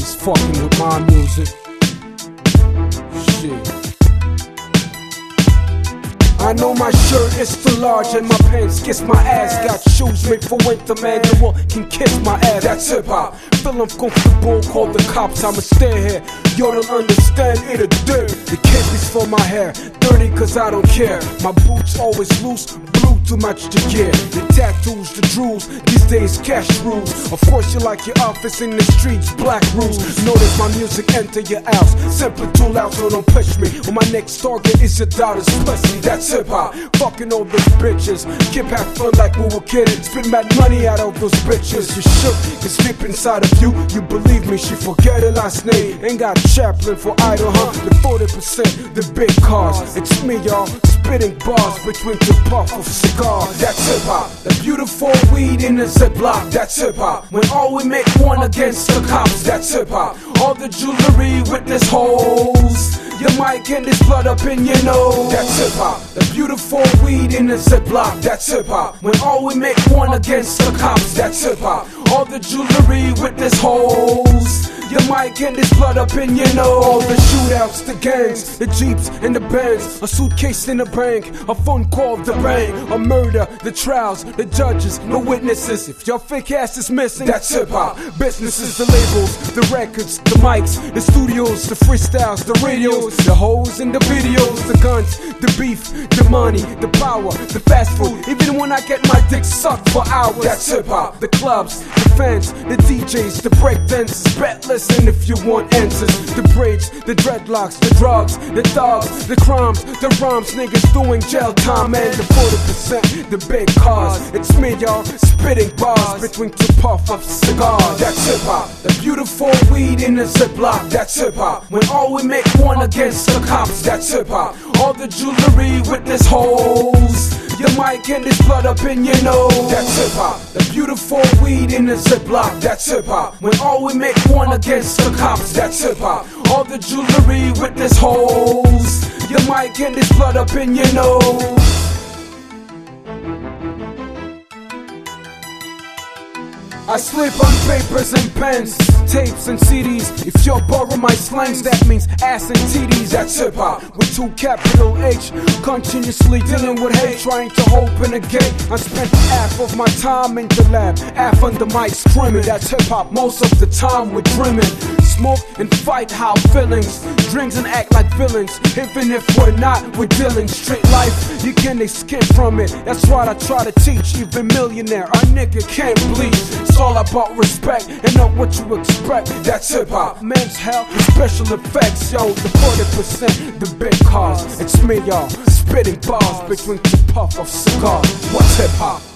Everybody's fucking with my music. Shit. I know my shirt is too large and my pants kiss my ass. Got shoes made for winter, man, the one can kiss my ass. That's hip-hop. Feel uncomfortable, call the cops, I'ma stay here. You don't understand, it'll do. The cape is for my hair, dirty cause I don't care. My boots always loose, blue to match the gear. The tattoos, the drools, these days cash rules. Of course you like your office in the streets, black rules. Notice my music enter your house, simply too loud so don't push me. On my next target is your daughter's pussy. That's hip-hop, fucking all those bitches. Keep having fun like we were kidding. Spend mad money out of those bitches. You shook, cause deep inside of you, you believe me, she forget her last name. Ain't got Chaplin for idle, huh? The 40%, the big cars. It's me, y'all, spitting bars between the puff of cigars. That's hip-hop, the beautiful weed in the Ziploc. That's hip-hop, when all we make one against the cops. That's hip-hop, all the jewelry with this holes. Your mic and this blood up in your nose. That's hip-hop, the beautiful weed in the Ziploc. That's hip-hop, when all we make one against the cops. That's hip-hop, all the jewelry with this holes. Your mic and this blood up in your nose. All the shootouts, the gangs, the jeeps and the bands. A suitcase in a bank, a phone call, the bank. A murder, the trials, the judges, the witnesses. If your fake ass is missing, that's hip-hop. Businesses, the labels, the records, the mics, the studios, the freestyles, the radios, the hoes and the videos, the guns, the beef, the money, the power, the fast food. Even when I get my dick sucked for hours. That's hip-hop. The clubs, the fans, the DJs, the breakdancers. Bet listen if you want answers. The braids, the dreadlocks, the drugs, the thugs, the crimes, the rhymes. Niggas doing jail time and the 40%, the big cars. It's me, y'all, spitting bars between two puff of cigars. That's hip-hop, the beautiful weed in the Ziploc. That's hip-hop, when all we make one against the cops. That's hip-hop, all the jewelry with this holes. Your mic and this blood up in your nose. That's hip-hop, the beautiful weed in the Ziploc. That's hip-hop, when all we make one against the cops. That's hip-hop, all the jewelry with this holes. Your mic and this blood up in your nose. I sleep on papers and pens, tapes and CDs. If you borrow my slangs, that means ass and TDs. That's hip-hop, with two capital H. Continuously dealing with hate, trying to open a gate. I spent half of my time in the lab, half on the mic screaming. That's hip-hop, most of the time we're dreaming. Smoke and fight how feelings, drinks and act like villains. Even if we're not, we're dealing straight life. You can't escape from it, that's what I try to teach. Even millionaire, a nigga can't bleed. It's all about respect and not what you expect. That's hip-hop, men's health with special effects. Yo, the 40%, the big cars. It's me, y'all, spitting bars between two puff of cigars. What's hip-hop?